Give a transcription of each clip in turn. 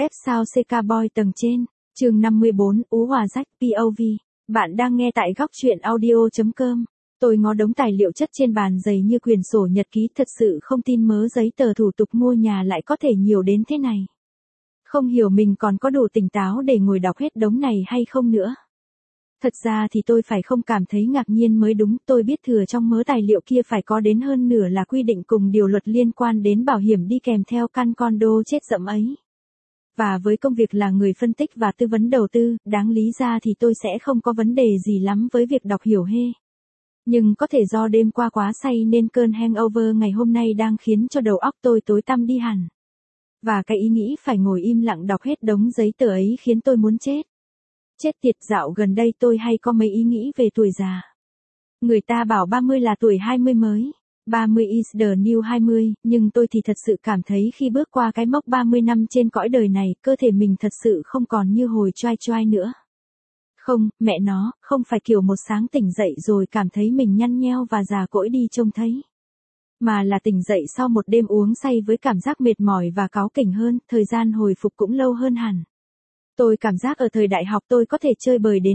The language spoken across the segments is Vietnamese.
F sao CK Boy tầng trên, chương 54, Ú Hòa Rách POV. Bạn đang nghe tại góc truyện audio.com. Tôi ngó đống tài liệu chất trên bàn dày như quyển sổ nhật ký, thật sự không tin mớ giấy tờ thủ tục mua nhà lại có thể nhiều đến thế này. Không hiểu mình còn có đủ tỉnh táo để ngồi đọc hết đống này hay không nữa. Thật ra thì tôi phải không cảm thấy ngạc nhiên mới đúng, tôi biết thừa trong mớ tài liệu kia phải có đến hơn nửa là quy định cùng điều luật liên quan đến bảo hiểm đi kèm theo căn condo chết dẫm ấy. Và với công việc là người phân tích và tư vấn đầu tư, đáng lý ra thì tôi sẽ không có vấn đề gì lắm với việc đọc hiểu hê. Nhưng có thể do đêm qua quá say nên cơn hangover ngày hôm nay đang khiến cho đầu óc tôi tối tăm đi hẳn. Và cái ý nghĩ phải ngồi im lặng đọc hết đống giấy tờ ấy khiến tôi muốn chết. Chết tiệt, dạo gần đây tôi hay có mấy ý nghĩ về tuổi già. Người ta bảo 30 là tuổi 20 mới. 30 is the new 20, nhưng tôi thì thật sự cảm thấy khi bước qua cái mốc 30 năm trên cõi đời này, cơ thể mình thật sự không còn như hồi choai choai nữa. Không, mẹ nó, không phải kiểu một sáng tỉnh dậy rồi cảm thấy mình nhăn nheo và già cỗi đi trông thấy. Mà là tỉnh dậy sau một đêm uống say với cảm giác mệt mỏi và cáu kỉnh hơn, thời gian hồi phục cũng lâu hơn hẳn. Tôi cảm giác ở thời đại học tôi có thể chơi bời đến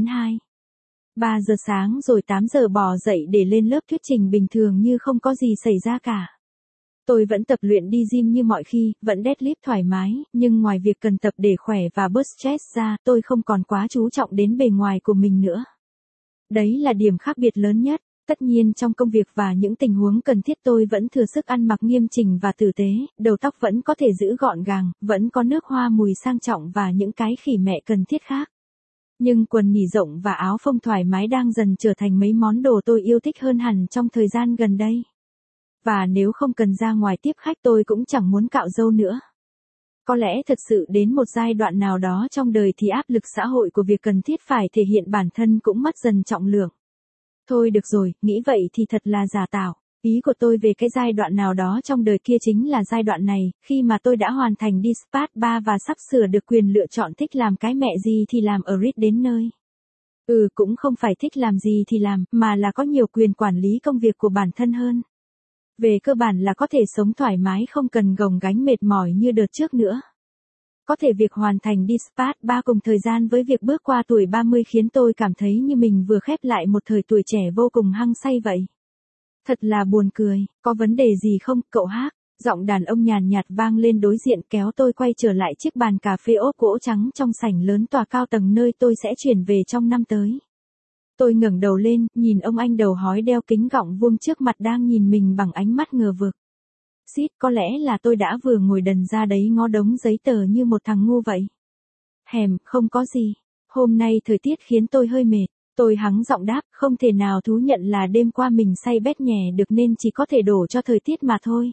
3 giờ sáng rồi 8 giờ bò dậy để lên lớp thuyết trình bình thường như không có gì xảy ra cả. Tôi vẫn tập luyện đi gym như mọi khi, vẫn deadlift thoải mái, nhưng ngoài việc cần tập để khỏe và bớt stress ra, tôi không còn quá chú trọng đến bề ngoài của mình nữa. Đấy là điểm khác biệt lớn nhất. Tất nhiên trong công việc và những tình huống cần thiết tôi vẫn thừa sức ăn mặc nghiêm chỉnh và tử tế, đầu tóc vẫn có thể giữ gọn gàng, vẫn có nước hoa mùi sang trọng và những cái khỉ mẹ cần thiết khác. Nhưng quần nỉ rộng và áo phông thoải mái đang dần trở thành mấy món đồ tôi yêu thích hơn hẳn trong thời gian gần đây. Và nếu không cần ra ngoài tiếp khách tôi cũng chẳng muốn cạo râu nữa. Có lẽ thật sự đến một giai đoạn nào đó trong đời thì áp lực xã hội của việc cần thiết phải thể hiện bản thân cũng mất dần trọng lượng. Thôi được rồi, nghĩ vậy thì thật là giả tạo. Ý của tôi về cái giai đoạn nào đó trong đời kia chính là giai đoạn này, khi mà tôi đã hoàn thành đi Spat 3 và sắp sửa được quyền lựa chọn thích làm cái mẹ gì thì làm ở RIT đến nơi. Cũng không phải thích làm gì thì làm, mà là có nhiều quyền quản lý công việc của bản thân hơn. Về cơ bản là có thể sống thoải mái không cần gồng gánh mệt mỏi như đợt trước nữa. Có thể việc hoàn thành đi Spat 3 cùng thời gian với việc bước qua tuổi 30 khiến tôi cảm thấy như mình vừa khép lại một thời tuổi trẻ vô cùng hăng say vậy. Thật là buồn cười, có vấn đề gì không, cậu hát? Giọng đàn ông nhàn nhạt vang lên đối diện kéo tôi quay trở lại chiếc bàn cà phê ốp gỗ trắng trong sảnh lớn tòa cao tầng nơi tôi sẽ chuyển về trong năm tới. Tôi ngẩng đầu lên, nhìn ông anh đầu hói đeo kính gọng vuông trước mặt đang nhìn mình bằng ánh mắt ngờ vực. Xít, có lẽ là tôi đã vừa ngồi đần ra đấy ngó đống giấy tờ như một thằng ngu vậy. Không có gì. Hôm nay thời tiết khiến tôi hơi mệt. Tôi hắng giọng đáp, không thể nào thú nhận là đêm qua mình say bét nhè được nên chỉ có thể đổ cho thời tiết mà thôi.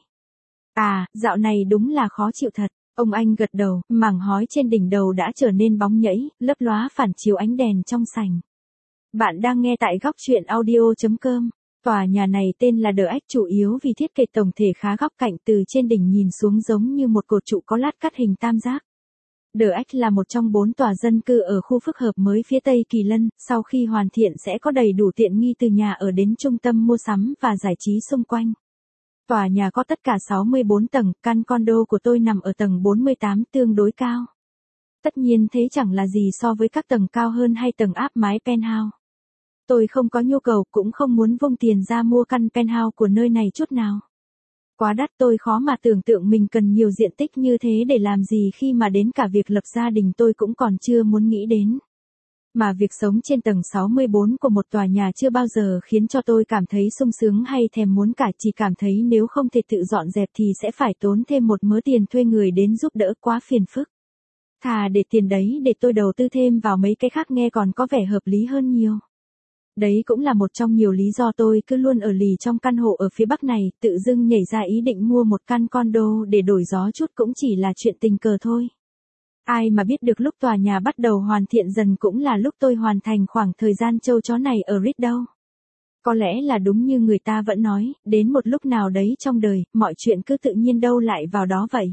Dạo này đúng là khó chịu thật. Ông anh gật đầu, mảng hói trên đỉnh đầu đã trở nên bóng nhẫy, lấp lóa phản chiếu ánh đèn trong sảnh. Bạn đang nghe tại góc truyện audio.com. Tòa nhà này tên là The Edge chủ yếu vì thiết kế tổng thể khá góc cạnh, từ trên đỉnh nhìn xuống giống như một cột trụ có lát cắt hình tam giác. The Edge là một trong 4 tòa dân cư ở khu phức hợp mới phía Tây Kỳ Lân, sau khi hoàn thiện sẽ có đầy đủ tiện nghi từ nhà ở đến trung tâm mua sắm và giải trí xung quanh. Tòa nhà có tất cả 64 tầng, căn condo của tôi nằm ở tầng 48 tương đối cao. Tất nhiên thế chẳng là gì so với các tầng cao hơn hay tầng áp mái penthouse. Tôi không có nhu cầu cũng không muốn vung tiền ra mua căn penthouse của nơi này chút nào. Quá đắt, tôi khó mà tưởng tượng mình cần nhiều diện tích như thế để làm gì khi mà đến cả việc lập gia đình tôi cũng còn chưa muốn nghĩ đến. Mà việc sống trên tầng 64 của một tòa nhà chưa bao giờ khiến cho tôi cảm thấy sung sướng hay thèm muốn cả, chỉ cảm thấy nếu không thể tự dọn dẹp thì sẽ phải tốn thêm một mớ tiền thuê người đến giúp đỡ quá phiền phức. Thà để tiền đấy để tôi đầu tư thêm vào mấy cái khác nghe còn có vẻ hợp lý hơn nhiều. Đấy cũng là một trong nhiều lý do tôi cứ luôn ở lì trong căn hộ ở phía Bắc này, tự dưng nhảy ra ý định mua một căn condo để đổi gió chút cũng chỉ là chuyện tình cờ thôi. Ai mà biết được lúc tòa nhà bắt đầu hoàn thiện dần cũng là lúc tôi hoàn thành khoảng thời gian trâu chó này ở RIT đâu. Có lẽ là đúng như người ta vẫn nói, đến một lúc nào đấy trong đời, mọi chuyện cứ tự nhiên đâu lại vào đó vậy.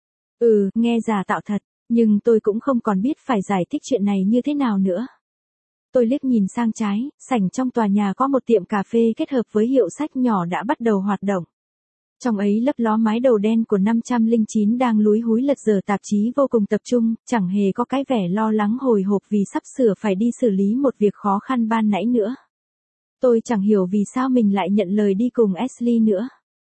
Nghe giả tạo thật, nhưng tôi cũng không còn biết phải giải thích chuyện này như thế nào nữa. Tôi liếc nhìn sang trái, sảnh trong tòa nhà có một tiệm cà phê kết hợp với hiệu sách nhỏ đã bắt đầu hoạt động. Trong ấy lấp ló mái đầu đen của 509 đang lúi húi lật dở tạp chí vô cùng tập trung, chẳng hề có cái vẻ lo lắng hồi hộp vì sắp sửa phải đi xử lý một việc khó khăn ban nãy nữa. Tôi chẳng hiểu vì sao mình lại nhận lời đi cùng Ashley nữa.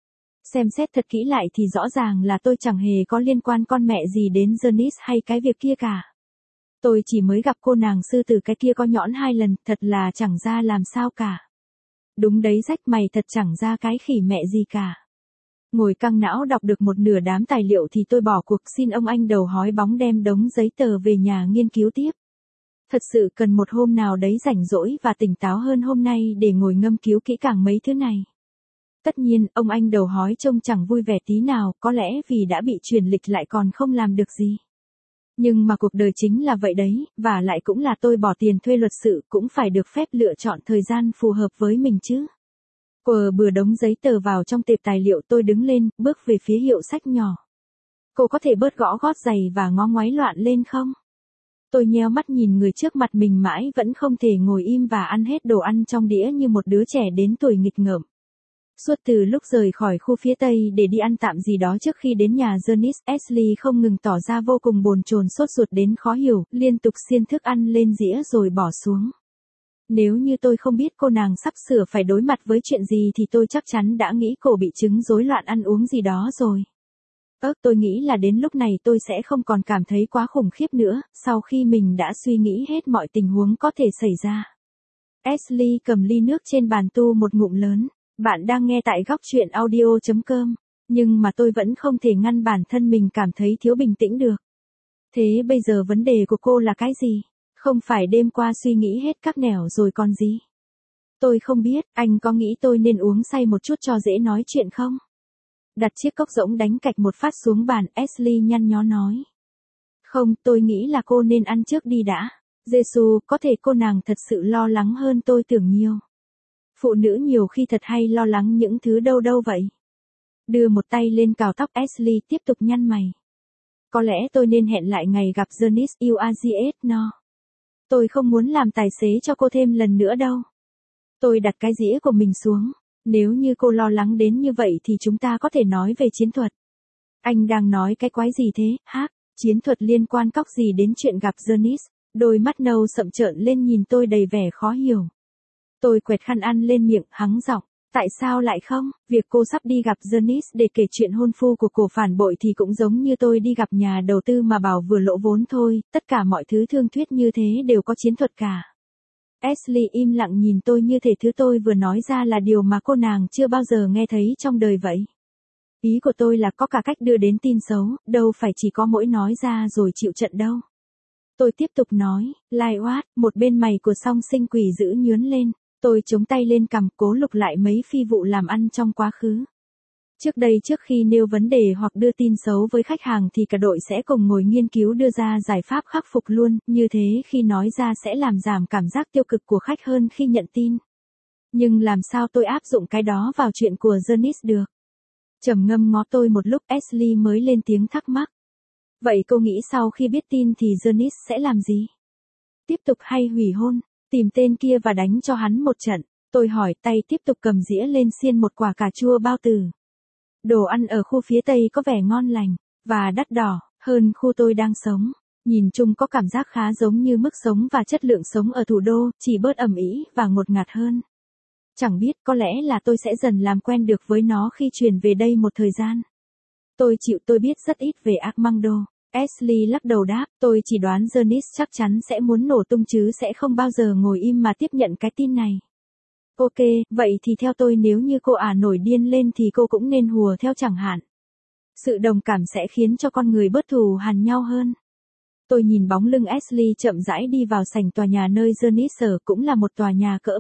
Xem xét thật kỹ lại thì rõ ràng là tôi chẳng hề có liên quan con mẹ gì đến Janice hay cái việc kia cả. Tôi chỉ mới gặp cô nàng sư tử cái kia có nhõn 2 lần, thật là chẳng ra làm sao cả. Đúng đấy rách mày thật chẳng ra cái khỉ mẹ gì cả. Ngồi căng não đọc được một nửa đám tài liệu thì tôi bỏ cuộc xin ông anh đầu hói bóng đem đống giấy tờ về nhà nghiên cứu tiếp. Thật sự cần một hôm nào đấy rảnh rỗi và tỉnh táo hơn hôm nay để ngồi ngâm cứu kỹ càng mấy thứ này. Tất nhiên, ông anh đầu hói trông chẳng vui vẻ tí nào, có lẽ vì đã bị chuyển lịch lại còn không làm được gì. Nhưng mà cuộc đời chính là vậy đấy, và lại cũng là tôi bỏ tiền thuê luật sự, cũng phải được phép lựa chọn thời gian phù hợp với mình chứ. Quờ bừa đống giấy tờ vào trong tệp tài liệu, tôi đứng lên, bước về phía hiệu sách nhỏ. Cô có thể bớt gõ gót giày và ngó ngoáy loạn lên không? Tôi nheo mắt nhìn người trước mặt mình mãi vẫn không thể ngồi im và ăn hết đồ ăn trong đĩa như một đứa trẻ đến tuổi nghịch ngợm. Suốt từ lúc rời khỏi khu phía Tây để đi ăn tạm gì đó trước khi đến nhà Janice, Ashley không ngừng tỏ ra vô cùng bồn chồn sốt ruột đến khó hiểu, liên tục xiên thức ăn lên dĩa rồi bỏ xuống. Nếu như tôi không biết cô nàng sắp sửa phải đối mặt với chuyện gì thì tôi chắc chắn đã nghĩ cô bị chứng rối loạn ăn uống gì đó rồi. Tôi nghĩ là đến lúc này tôi sẽ không còn cảm thấy quá khủng khiếp nữa, sau khi mình đã suy nghĩ hết mọi tình huống có thể xảy ra. Ashley cầm ly nước trên bàn tu một ngụm lớn. Bạn đang nghe tại góc truyện audio.com, nhưng mà tôi vẫn không thể ngăn bản thân mình cảm thấy thiếu bình tĩnh được. Thế bây giờ vấn đề của cô là cái gì? Không phải đêm qua suy nghĩ hết các nẻo rồi còn gì? Tôi không biết, anh có nghĩ tôi nên uống say một chút cho dễ nói chuyện không? Đặt chiếc cốc rỗng đánh cạch một phát xuống bàn, Ashley nhăn nhó nói. Không, tôi nghĩ là cô nên ăn trước đi đã. Giê-xu, có thể cô nàng thật sự lo lắng hơn tôi tưởng nhiều. Phụ nữ nhiều khi thật hay lo lắng những thứ đâu đâu vậy. Đưa một tay lên cào tóc, Ashley tiếp tục nhăn mày. Có lẽ tôi nên hẹn lại ngày gặp Janice Uaziet no. Tôi không muốn làm tài xế cho cô thêm lần nữa đâu. Tôi đặt cái dĩa của mình xuống. Nếu như cô lo lắng đến như vậy thì chúng ta có thể nói về chiến thuật. Anh đang nói cái quái gì thế, hả? Chiến thuật liên quan cóc gì đến chuyện gặp Janice? Đôi mắt nâu sậm trợn lên nhìn tôi đầy vẻ khó hiểu. Tôi quẹt khăn ăn lên miệng, hắng giọng. Tại sao lại không? Việc cô sắp đi gặp Janice để kể chuyện hôn phu của cổ phản bội thì cũng giống như tôi đi gặp nhà đầu tư mà bảo vừa lỗ vốn thôi, tất cả mọi thứ thương thuyết như thế đều có chiến thuật cả. Ashley im lặng nhìn tôi như thể thứ tôi vừa nói ra là điều mà cô nàng chưa bao giờ nghe thấy trong đời vậy. Ý của tôi là có cả cách đưa đến tin xấu, đâu phải chỉ có mỗi nói ra rồi chịu trận đâu. Tôi tiếp tục nói, Lai Oát, một bên mày của song sinh quỷ dữ nhướn lên. Tôi chống tay lên cằm cố lục lại mấy phi vụ làm ăn trong quá khứ. Trước đây trước khi nêu vấn đề hoặc đưa tin xấu với khách hàng thì cả đội sẽ cùng ngồi nghiên cứu đưa ra giải pháp khắc phục luôn, như thế khi nói ra sẽ làm giảm cảm giác tiêu cực của khách hơn khi nhận tin. Nhưng làm sao tôi áp dụng cái đó vào chuyện của Janice được? Trầm ngâm ngó tôi một lúc, Ashley mới lên tiếng thắc mắc. Vậy cô nghĩ sau khi biết tin thì Janice sẽ làm gì? Tiếp tục hay hủy hôn? Tìm tên kia và đánh cho hắn một trận. Tôi hỏi, tay tiếp tục cầm dĩa lên xiên một quả cà chua bao tử. Đồ ăn ở khu phía Tây có vẻ ngon lành, và đắt đỏ, hơn khu tôi đang sống. Nhìn chung có cảm giác khá giống như mức sống và chất lượng sống ở thủ đô, chỉ bớt ẩm ĩ và ngột ngạt hơn. Chẳng biết, có lẽ là tôi sẽ dần làm quen được với nó khi chuyển về đây một thời gian. Tôi biết rất ít về Armando. Ashley lắc đầu đáp, tôi chỉ đoán Janice chắc chắn sẽ muốn nổ tung chứ sẽ không bao giờ ngồi im mà tiếp nhận cái tin này. Ok, vậy thì theo tôi nếu như cô nổi điên lên thì cô cũng nên hùa theo chẳng hạn. Sự đồng cảm sẽ khiến cho con người bớt thù hằn nhau hơn. Tôi nhìn bóng lưng Ashley chậm rãi đi vào sảnh tòa nhà nơi Janice ở, cũng là một tòa nhà cỡ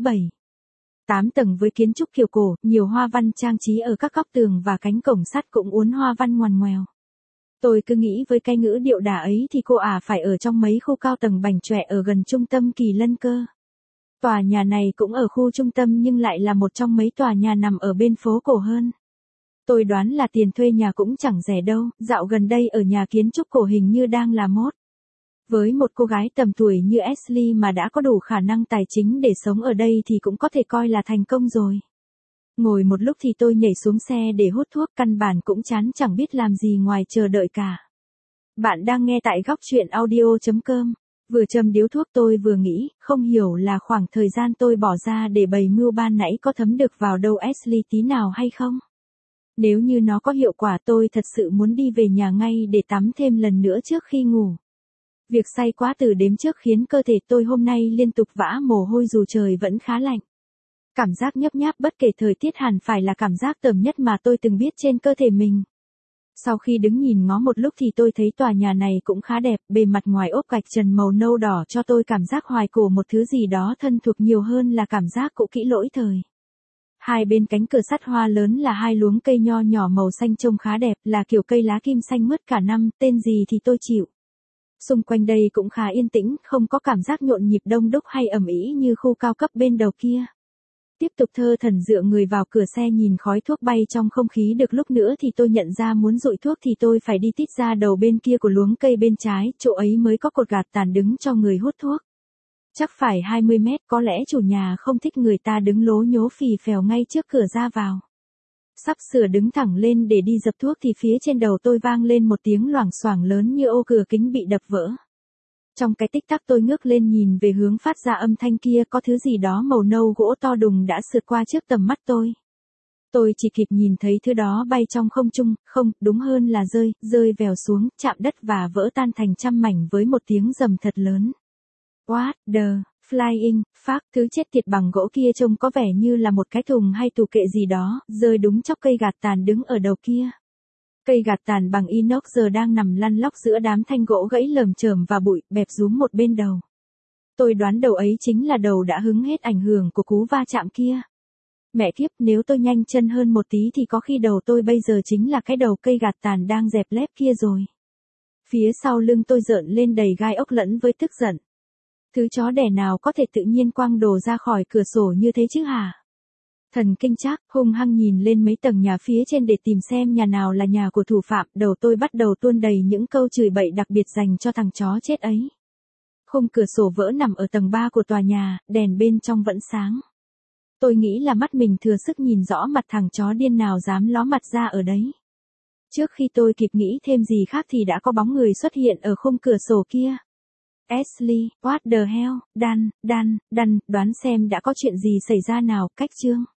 7-8 tầng với kiến trúc kiểu cổ, nhiều hoa văn trang trí ở các góc tường và cánh cổng sắt cũng uốn hoa văn ngoằn ngoèo. Tôi cứ nghĩ với cái ngữ điệu đà ấy thì cô phải ở trong mấy khu cao tầng bảnh chọe ở gần trung tâm Kỳ Lân cơ. Tòa nhà này cũng ở khu trung tâm nhưng lại là một trong mấy tòa nhà nằm ở bên phố cổ hơn. Tôi đoán là tiền thuê nhà cũng chẳng rẻ đâu, dạo gần đây ở nhà kiến trúc cổ hình như đang là mốt. Với một cô gái tầm tuổi như Ashley mà đã có đủ khả năng tài chính để sống ở đây thì cũng có thể coi là thành công rồi. Ngồi một lúc thì tôi nhảy xuống xe để hút thuốc, căn bản cũng chán chẳng biết làm gì ngoài chờ đợi cả. Bạn đang nghe tại góc chuyện audio.com. Vừa châm điếu thuốc tôi vừa nghĩ, không hiểu là khoảng thời gian tôi bỏ ra để bày mưu ban nãy có thấm được vào đâu Ashley tí nào hay không? Nếu như nó có hiệu quả tôi thật sự muốn đi về nhà ngay để tắm thêm lần nữa trước khi ngủ. Việc say quá từ đêm trước khiến cơ thể tôi hôm nay liên tục vã mồ hôi dù trời vẫn khá lạnh. Cảm giác nhấp nháp bất kể thời tiết hẳn phải là cảm giác tởm nhất mà tôi từng biết trên cơ thể mình. Sau khi đứng nhìn ngó một lúc thì tôi thấy tòa nhà này cũng khá đẹp, bề mặt ngoài ốp gạch trần màu nâu đỏ cho tôi cảm giác hoài cổ một thứ gì đó thân thuộc nhiều hơn là cảm giác cũ kỹ lỗi thời. Hai bên cánh cửa sắt hoa lớn là hai luống cây nho nhỏ màu xanh trông khá đẹp, là kiểu cây lá kim xanh mướt cả năm, tên gì thì tôi chịu. Xung quanh đây cũng khá yên tĩnh, không có cảm giác nhộn nhịp đông đúc hay ầm ĩ như khu cao cấp bên đầu kia. Tiếp tục thơ thẩn dựa người vào cửa xe nhìn khói thuốc bay trong không khí được lúc nữa thì tôi nhận ra muốn dụi thuốc thì tôi phải đi tít ra đầu bên kia của luống cây bên trái, chỗ ấy mới có cột gạt tàn đứng cho người hút thuốc. Chắc phải 20 mét, có lẽ chủ nhà không thích người ta đứng lố nhố phì phèo ngay trước cửa ra vào. Sắp sửa đứng thẳng lên để đi dập thuốc thì phía trên đầu tôi vang lên một tiếng loảng xoảng lớn như ô cửa kính bị đập vỡ. Trong cái tích tắc tôi ngước lên nhìn về hướng phát ra âm thanh kia, có thứ gì đó màu nâu gỗ to đùng đã sượt qua trước tầm mắt tôi. Tôi chỉ kịp nhìn thấy thứ đó bay trong không trung, không, đúng hơn là rơi vèo xuống, chạm đất và vỡ tan thành trăm mảnh với một tiếng rầm thật lớn. What the flying fuck, thứ chết tiệt bằng gỗ kia trông có vẻ như là một cái thùng hay tủ kệ gì đó, rơi đúng chóc cây gạt tàn đứng ở đầu kia. Cây gạt tàn bằng inox giờ đang nằm lăn lóc giữa đám thanh gỗ gãy lởm chởm và bụi, bẹp rúm một bên đầu. Tôi đoán đầu ấy chính là đầu đã hứng hết ảnh hưởng của cú va chạm kia. Mẹ kiếp, nếu tôi nhanh chân hơn một tí thì có khi đầu tôi bây giờ chính là cái đầu cây gạt tàn đang dẹp lép kia rồi. Phía sau lưng tôi rợn lên đầy gai ốc lẫn với tức giận. Thứ chó đẻ nào có thể tự nhiên quăng đồ ra khỏi cửa sổ như thế chứ hả? Thần kinh chắc, hung hăng nhìn lên mấy tầng nhà phía trên để tìm xem nhà nào là nhà của thủ phạm, đầu tôi bắt đầu tuôn đầy những câu chửi bậy đặc biệt dành cho thằng chó chết ấy. Khung cửa sổ vỡ nằm ở tầng 3 của tòa nhà, đèn bên trong vẫn sáng. Tôi nghĩ là mắt mình thừa sức nhìn rõ mặt thằng chó điên nào dám ló mặt ra ở đấy. Trước khi tôi kịp nghĩ thêm gì khác thì đã có bóng người xuất hiện ở khung cửa sổ kia. Ashley, what the hell, Dan, đoán xem đã có chuyện gì xảy ra nào, cách chương.